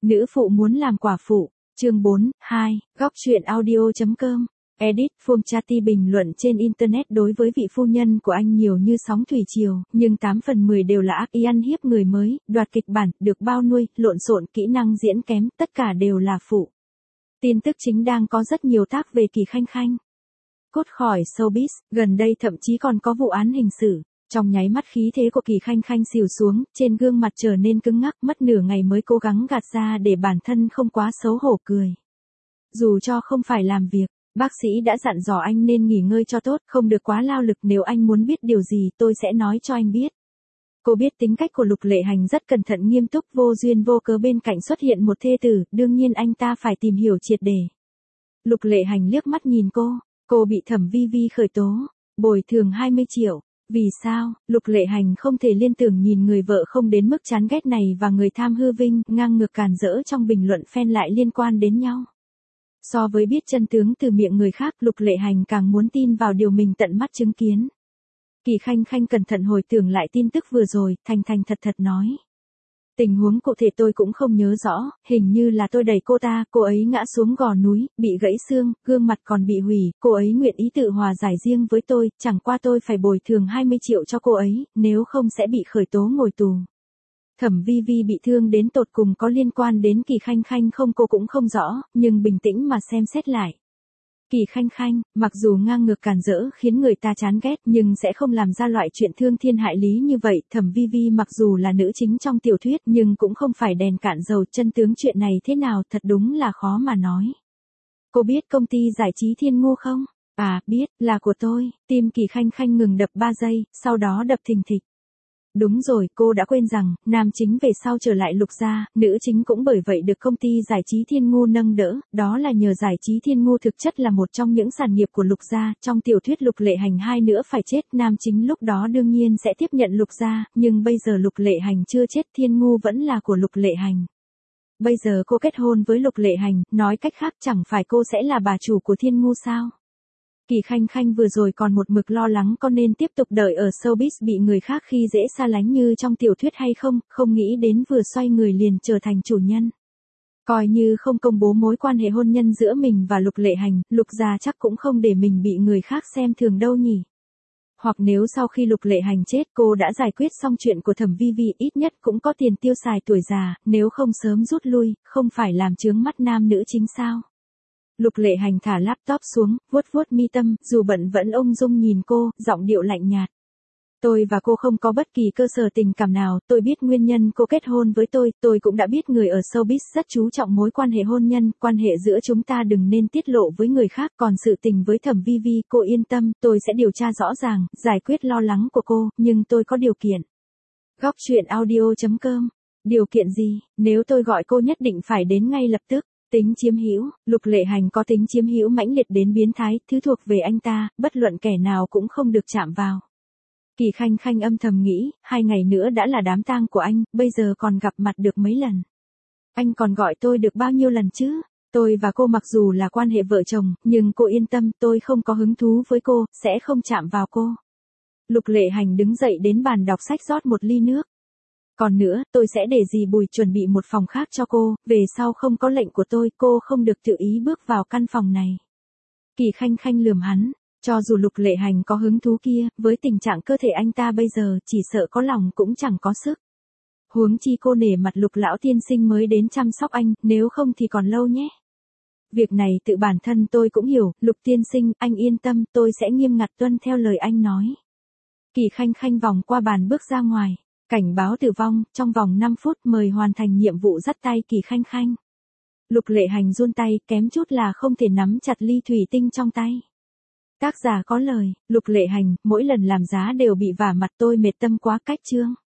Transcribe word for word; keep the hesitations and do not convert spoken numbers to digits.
Nữ phụ muốn làm quả phụ, chương bốn, hai, góc truyện audio.com. Edit, Phương Chati bình luận trên Internet đối với vị phu nhân của anh nhiều như sóng thủy triều, nhưng tám phần mười đều là ác ý ăn hiếp người mới, đoạt kịch bản, được bao nuôi, lộn xộn, kỹ năng diễn kém, tất cả đều là phụ. Tin tức chính đang có rất nhiều tác về Kỳ Khanh Khanh. Cốt khỏi showbiz, gần đây thậm chí còn có vụ án hình sự. Trong nháy mắt khí thế của Kỳ Khanh Khanh xìu xuống, trên gương mặt trở nên cứng ngắc, mất nửa ngày mới cố gắng gạt ra để bản thân không quá xấu hổ cười. Dù cho không phải làm việc, bác sĩ đã dặn dò anh nên nghỉ ngơi cho tốt, không được quá lao lực, nếu anh muốn biết điều gì tôi sẽ nói cho anh biết. Cô biết tính cách của Lục Lệ Hành rất cẩn thận nghiêm túc, vô duyên vô cớ bên cạnh xuất hiện một thê tử, đương nhiên anh ta phải tìm hiểu triệt để. Lục Lệ Hành liếc mắt nhìn cô, cô bị Thẩm Vi Vi khởi tố, bồi thường hai mươi triệu. Vì sao, Lục Lệ Hành không thể liên tưởng nhìn người vợ không đến mức chán ghét này và người tham hư vinh, ngang ngược càn rỡ trong bình luận fan lại liên quan đến nhau. So với biết chân tướng từ miệng người khác, Lục Lệ Hành càng muốn tin vào điều mình tận mắt chứng kiến. Kỳ Khanh Khanh cẩn thận hồi tưởng lại tin tức vừa rồi, thành thành thật thật nói. Tình huống cụ thể tôi cũng không nhớ rõ, hình như là tôi đẩy cô ta, cô ấy ngã xuống gò núi, bị gãy xương, gương mặt còn bị hủy, cô ấy nguyện ý tự hòa giải riêng với tôi, chẳng qua tôi phải bồi thường hai mươi triệu cho cô ấy, nếu không sẽ bị khởi tố ngồi tù. Thẩm Vi Vi bị thương đến tột cùng có liên quan đến Kỳ Khanh Khanh không cô cũng không rõ, nhưng bình tĩnh mà xem xét lại. Kỳ Khanh Khanh, mặc dù ngang ngược càn rỡ khiến người ta chán ghét nhưng sẽ không làm ra loại chuyện thương thiên hại lý như vậy. Thẩm Vi Vi mặc dù là nữ chính trong tiểu thuyết nhưng cũng không phải đèn cạn dầu, chân tướng chuyện này thế nào thật đúng là khó mà nói. Cô biết công ty giải trí Thiên Ngu không? À, biết, là của tôi. Tim Kỳ Khanh Khanh ngừng đập ba giây, sau đó đập thình thịch. Đúng rồi, cô đã quên rằng, nam chính về sau trở lại Lục gia, nữ chính cũng bởi vậy được công ty giải trí Thiên Ngu nâng đỡ, đó là nhờ giải trí Thiên Ngu thực chất là một trong những sản nghiệp của Lục gia, trong tiểu thuyết Lục Lệ Hành hai nữa phải chết, nam chính lúc đó đương nhiên sẽ tiếp nhận Lục gia, nhưng bây giờ Lục Lệ Hành chưa chết, Thiên Ngu vẫn là của Lục Lệ Hành. Bây giờ cô kết hôn với Lục Lệ Hành, nói cách khác chẳng phải cô sẽ là bà chủ của Thiên Ngu sao? Kỳ Khanh Khanh vừa rồi còn một mực lo lắng có nên tiếp tục đợi ở showbiz bị người khác khi dễ xa lánh như trong tiểu thuyết hay không, không nghĩ đến vừa xoay người liền trở thành chủ nhân. Coi như không công bố mối quan hệ hôn nhân giữa mình và Lục Lệ Hành, Lục gia chắc cũng không để mình bị người khác xem thường đâu nhỉ. Hoặc nếu sau khi Lục Lệ Hành chết cô đã giải quyết xong chuyện của Thẩm Vi Vi, ít nhất cũng có tiền tiêu xài tuổi già, nếu không sớm rút lui, không phải làm chướng mắt nam nữ chính sao. Lục Lệ Hành thả laptop xuống, vuốt vuốt mi tâm, dù bận vẫn ung dung nhìn cô, giọng điệu lạnh nhạt. Tôi và cô không có bất kỳ cơ sở tình cảm nào, tôi biết nguyên nhân cô kết hôn với tôi, tôi cũng đã biết người ở showbiz rất chú trọng mối quan hệ hôn nhân, quan hệ giữa chúng ta đừng nên tiết lộ với người khác, còn sự tình với Thẩm Vi Vi, cô yên tâm, tôi sẽ điều tra rõ ràng, giải quyết lo lắng của cô, nhưng tôi có điều kiện. Góc truyện audio.com. Điều kiện gì? Nếu tôi gọi cô nhất định phải đến ngay lập tức. Tính chiếm hữu, Lục Lệ Hành có tính chiếm hữu mãnh liệt đến biến thái, thứ thuộc về anh ta, bất luận kẻ nào cũng không được chạm vào. Kỳ Khanh Khanh âm thầm nghĩ, hai ngày nữa đã là đám tang của anh, bây giờ còn gặp mặt được mấy lần. Anh còn gọi tôi được bao nhiêu lần chứ? Tôi và cô mặc dù là quan hệ vợ chồng, nhưng cô yên tâm, tôi không có hứng thú với cô, sẽ không chạm vào cô. Lục Lệ Hành đứng dậy đến bàn đọc sách rót một ly nước. Còn nữa, tôi sẽ để dì Bùi chuẩn bị một phòng khác cho cô, về sau không có lệnh của tôi, cô không được tự ý bước vào căn phòng này. Kỳ Khanh Khanh lườm hắn, cho dù Lục Lệ Hành có hứng thú kia, với tình trạng cơ thể anh ta bây giờ, chỉ sợ có lòng cũng chẳng có sức. Huống chi cô nể mặt Lục lão tiên sinh mới đến chăm sóc anh, nếu không thì còn lâu nhé. Việc này tự bản thân tôi cũng hiểu, Lục tiên sinh, anh yên tâm, tôi sẽ nghiêm ngặt tuân theo lời anh nói. Kỳ Khanh Khanh vòng qua bàn bước ra ngoài. Cảnh báo tử vong, trong vòng năm phút mời hoàn thành nhiệm vụ dắt tay Kỳ Khanh Khanh. Lục Lệ Hành run tay, kém chút là không thể nắm chặt ly thủy tinh trong tay. Tác giả có lời, Lục Lệ Hành, mỗi lần làm giá đều bị vả mặt tôi mệt tâm quá cách chương.